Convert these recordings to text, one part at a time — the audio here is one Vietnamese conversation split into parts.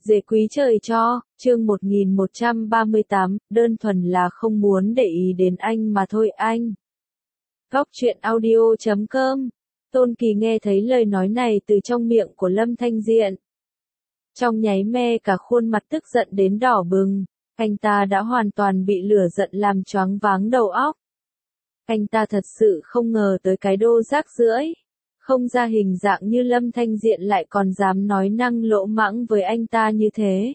Dễ quý trời cho, chương 1138, đơn thuần là không muốn để ý đến anh mà thôi anh. Góc truyện audio.com. Tôn Kỳ nghe thấy lời nói này từ trong miệng của Lâm Thanh Diện. Trong nháy me cả khuôn mặt tức giận đến đỏ bừng, anh ta đã hoàn toàn bị lửa giận làm choáng váng đầu óc. Anh ta thật sự không ngờ tới cái đô rác rưởi, không ra hình dạng như Lâm Thanh Diện lại còn dám nói năng lỗ mãng với anh ta như thế.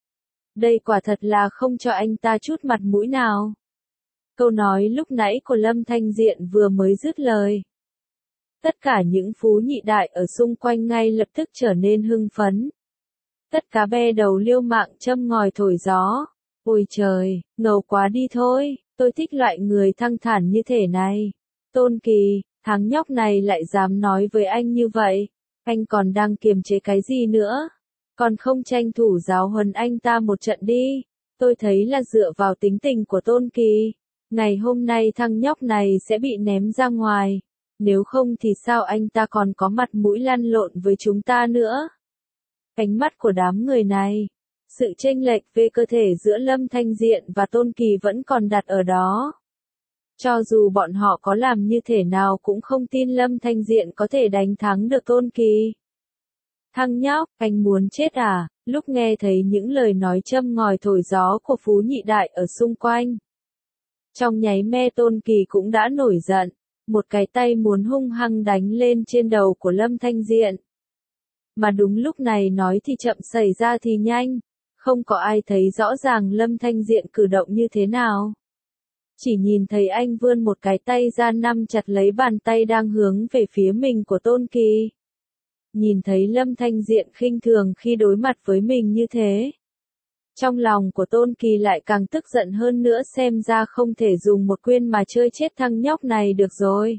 Đây quả thật là không cho anh ta chút mặt mũi nào. Câu nói lúc nãy của Lâm Thanh Diện vừa mới dứt lời. Tất cả những phú nhị đại ở xung quanh ngay lập tức trở nên hưng phấn. Tất cả be đầu liêu mạng châm ngòi thổi gió. Ôi trời, ngầu quá đi thôi, tôi thích loại người thăng thản như thế này. Tôn Kỳ, thằng nhóc này lại dám nói với anh như vậy. Anh còn đang kiềm chế cái gì nữa? Còn không tranh thủ giáo huấn anh ta một trận đi. Tôi thấy là dựa vào tính tình của Tôn Kỳ, ngày hôm nay thằng nhóc này sẽ bị ném ra ngoài. Nếu không thì sao anh ta còn có mặt mũi lăn lộn với chúng ta nữa? Ánh mắt của đám người này, sự chênh lệch về cơ thể giữa Lâm Thanh Diện và Tôn Kỳ vẫn còn đặt ở đó. Cho dù bọn họ có làm như thế nào cũng không tin Lâm Thanh Diện có thể đánh thắng được Tôn Kỳ. Thằng nhóc, anh muốn chết à? Lúc nghe thấy những lời nói châm ngòi thổi gió của phú nhị đại ở xung quanh, trong nháy me Tôn Kỳ cũng đã nổi giận, một cái tay muốn hung hăng đánh lên trên đầu của Lâm Thanh Diện. Mà đúng lúc này nói thì chậm xảy ra thì nhanh, không có ai thấy rõ ràng Lâm Thanh Diện cử động như thế nào. Chỉ nhìn thấy anh vươn một cái tay ra nắm chặt lấy bàn tay đang hướng về phía mình của Tôn Kỳ. Nhìn thấy Lâm Thanh Diện khinh thường khi đối mặt với mình như thế, trong lòng của Tôn Kỳ lại càng tức giận hơn nữa, xem ra không thể dùng một quyền mà chơi chết thằng nhóc này được rồi.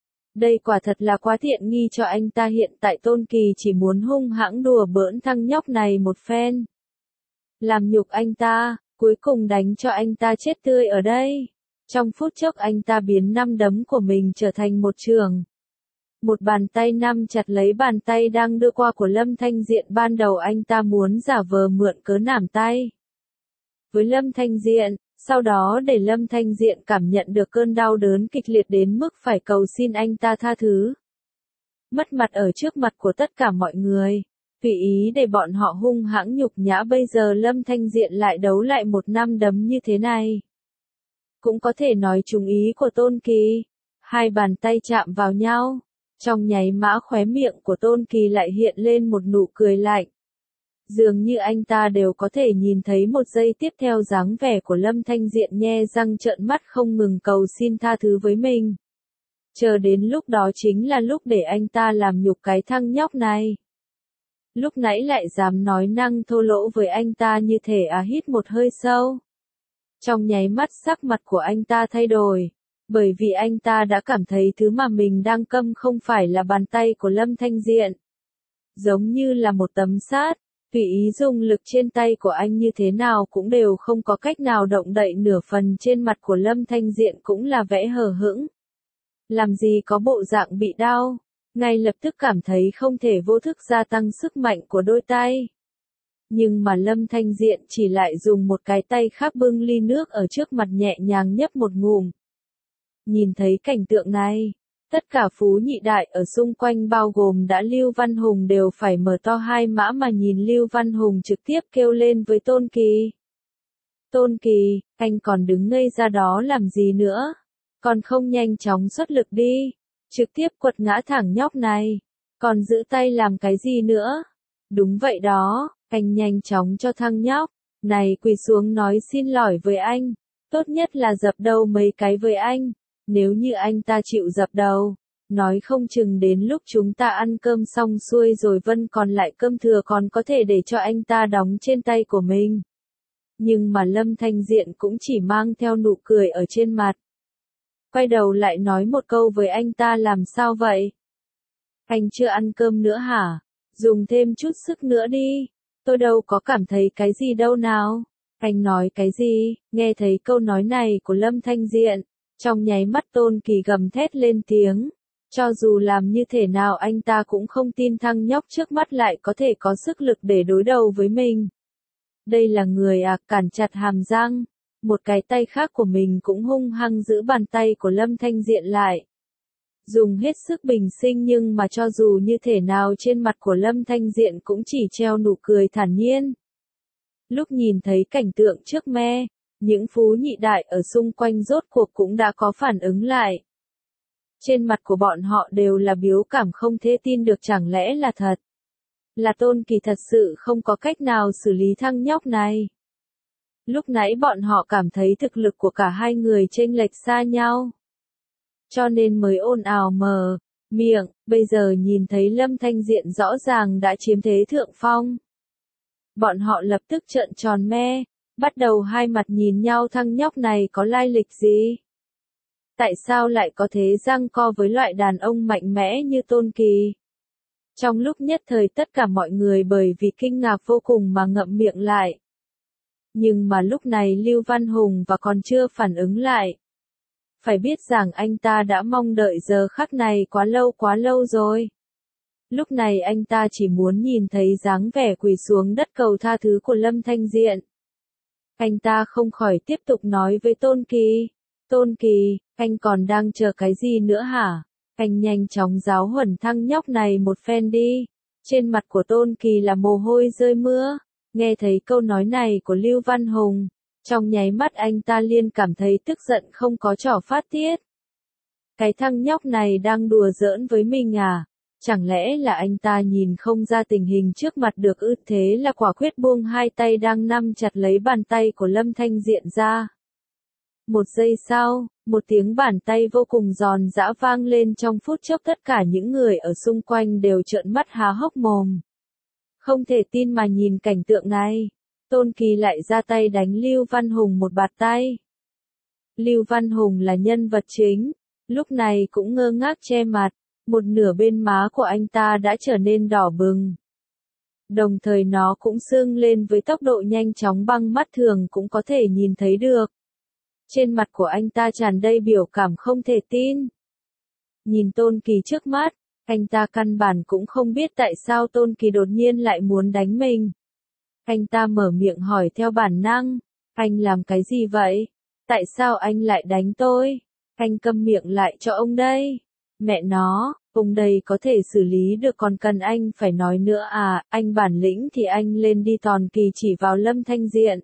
Đây quả thật là quá tiện nghi cho anh ta, hiện tại Tôn Kỳ chỉ muốn hung hãng đùa bỡn thằng nhóc này một phen. Làm nhục anh ta, cuối cùng đánh cho anh ta chết tươi ở đây. Trong phút chốc anh ta biến năm đấm của mình trở thành một trường. Một bàn tay nắm chặt lấy bàn tay đang đưa qua của Lâm Thanh Diện, ban đầu anh ta muốn giả vờ mượn cớ nắm tay với Lâm Thanh Diện, sau đó để Lâm Thanh Diện cảm nhận được cơn đau đớn kịch liệt đến mức phải cầu xin anh ta tha thứ. Mất mặt ở trước mặt của tất cả mọi người, tùy ý để bọn họ hung hãng nhục nhã, bây giờ Lâm Thanh Diện lại đấu lại một năm đấm như thế này. Cũng có thể nói trúng ý của Tôn Kỳ. Hai bàn tay chạm vào nhau, trong nháy mã khóe miệng của Tôn Kỳ lại hiện lên một nụ cười lạnh. Dường như anh ta đều có thể nhìn thấy một giây tiếp theo dáng vẻ của Lâm Thanh Diện nhe răng trợn mắt không ngừng cầu xin tha thứ với mình. Chờ đến lúc đó chính là lúc để anh ta làm nhục cái thằng nhóc này. Lúc nãy lại dám nói năng thô lỗ với anh ta như thể hít một hơi sâu. Trong nháy mắt sắc mặt của anh ta thay đổi, bởi vì anh ta đã cảm thấy thứ mà mình đang câm không phải là bàn tay của Lâm Thanh Diện. Giống như là một tấm sắt, tùy ý dùng lực trên tay của anh như thế nào cũng đều không có cách nào động đậy nửa phần. Trên mặt của Lâm Thanh Diện cũng là vẻ hờ hững. Làm gì có bộ dạng bị đau, ngay lập tức cảm thấy không thể vô thức gia tăng sức mạnh của đôi tay. Nhưng mà Lâm Thanh Diện chỉ lại dùng một cái tay khác bưng ly nước ở trước mặt nhẹ nhàng nhấp một ngụm. Nhìn thấy cảnh tượng này, tất cả phú nhị đại ở xung quanh bao gồm đã Lưu Văn Hùng đều phải mở to hai má mà nhìn Lưu Văn Hùng trực tiếp kêu lên với Tôn Kỳ. Tôn Kỳ, anh còn đứng ngây ra đó làm gì nữa? Còn không nhanh chóng xuất lực đi, trực tiếp quật ngã thẳng nhóc này. Còn giữ tay làm cái gì nữa? Đúng vậy đó, anh nhanh chóng cho thằng nhóc này quỳ xuống nói xin lỗi với anh. Tốt nhất là dập đầu mấy cái với anh. Nếu như anh ta chịu dập đầu, nói không chừng đến lúc chúng ta ăn cơm xong xuôi rồi còn lại cơm thừa còn có thể để cho anh ta đóng trên tay của mình. Nhưng mà Lâm Thanh Diện cũng chỉ mang theo nụ cười ở trên mặt. Quay đầu lại nói một câu với anh ta, làm sao vậy? Anh chưa ăn cơm nữa hả? Dùng thêm chút sức nữa đi. Tôi đâu có cảm thấy cái gì đâu nào. Anh nói cái gì? Nghe thấy câu nói này của Lâm Thanh Diện, trong nháy mắt Tôn Kỳ gầm thét lên tiếng. Cho dù làm như thế nào anh ta cũng không tin thằng nhóc trước mắt lại có thể có sức lực để đối đầu với mình. Đây là người à, cản chặt hàm răng. Một cái tay khác của mình cũng hung hăng giữ bàn tay của Lâm Thanh Diện lại. Dùng hết sức bình sinh nhưng mà cho dù như thế nào trên mặt của Lâm Thanh Diện cũng chỉ treo nụ cười thản nhiên. Lúc nhìn thấy cảnh tượng trước me, những phú nhị đại ở xung quanh rốt cuộc cũng đã có phản ứng lại. Trên mặt của bọn họ đều là biểu cảm không thể tin được, chẳng lẽ là thật. Là Tôn Kỳ thật sự không có cách nào xử lý thằng nhóc này. Lúc nãy bọn họ cảm thấy thực lực của cả hai người chênh lệch xa nhau. Cho nên mới ồn ào mờ miệng, bây giờ nhìn thấy Lâm Thanh Diện rõ ràng đã chiếm thế thượng phong. Bọn họ lập tức trợn tròn me, bắt đầu hai mặt nhìn nhau, thằng nhóc này có lai lịch gì? Tại sao lại có thế giằng co với loại đàn ông mạnh mẽ như Tôn Kỳ? Trong lúc nhất thời tất cả mọi người bởi vì kinh ngạc vô cùng mà ngậm miệng lại. Nhưng mà lúc này Lưu Văn Hùng và còn chưa phản ứng lại. Phải biết rằng anh ta đã mong đợi giờ khắc này quá lâu rồi. Lúc này anh ta chỉ muốn nhìn thấy dáng vẻ quỳ xuống đất cầu tha thứ của Lâm Thanh Diện. Anh ta không khỏi tiếp tục nói với Tôn Kỳ. Tôn Kỳ, anh còn đang chờ cái gì nữa hả? Anh nhanh chóng giáo huấn thằng nhóc này một phen đi. Trên mặt của Tôn Kỳ là mồ hôi rơi mưa. Nghe thấy câu nói này của Lưu Văn Hùng, trong nháy mắt anh ta liền cảm thấy tức giận không có trò phát tiết. Cái thằng nhóc này đang đùa giỡn với mình à? Chẳng lẽ là anh ta nhìn không ra tình hình trước mặt được ư? Thế là quả quyết buông hai tay đang nắm chặt lấy bàn tay của Lâm Thanh Diện ra. Một giây sau, một tiếng bàn tay vô cùng giòn giã vang lên, trong phút chốc tất cả những người ở xung quanh đều trợn mắt há hốc mồm. Không thể tin mà nhìn cảnh tượng này. Tôn Kỳ lại ra tay đánh Lưu Văn Hùng một bạt tay. Lưu Văn Hùng là nhân vật chính, lúc này cũng ngơ ngác che mặt, một nửa bên má của anh ta đã trở nên đỏ bừng. Đồng thời nó cũng sưng lên với tốc độ nhanh chóng băng mắt thường cũng có thể nhìn thấy được. Trên mặt của anh ta tràn đầy biểu cảm không thể tin. Nhìn Tôn Kỳ trước mắt, anh ta căn bản cũng không biết tại sao Tôn Kỳ đột nhiên lại muốn đánh mình. Anh ta mở miệng hỏi theo bản năng, anh làm cái gì vậy? Tại sao anh lại đánh tôi? Anh câm miệng lại cho ông đây. Mẹ nó, ông đây có thể xử lý được còn cần anh phải nói nữa à? Anh bản lĩnh thì anh lên đi. Tôn Kỳ chỉ vào Lâm Thanh Diện.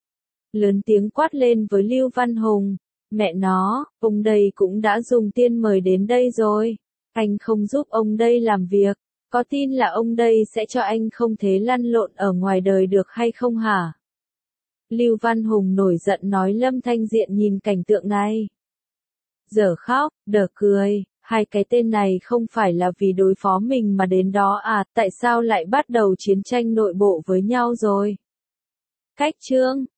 Lớn tiếng quát lên với Lưu Văn Hùng. Mẹ nó, ông đây cũng đã dùng tiền mời đến đây rồi. Anh không giúp ông đây làm việc, có tin là ông đây sẽ cho anh không thế lăn lộn ở ngoài đời được hay không hả? Lưu Văn Hùng nổi giận nói. Lâm Thanh Diện nhìn cảnh tượng này. Dở khóc, đờ cười, hai cái tên này không phải là vì đối phó mình mà đến đó à, tại sao lại bắt đầu chiến tranh nội bộ với nhau rồi? Cách chương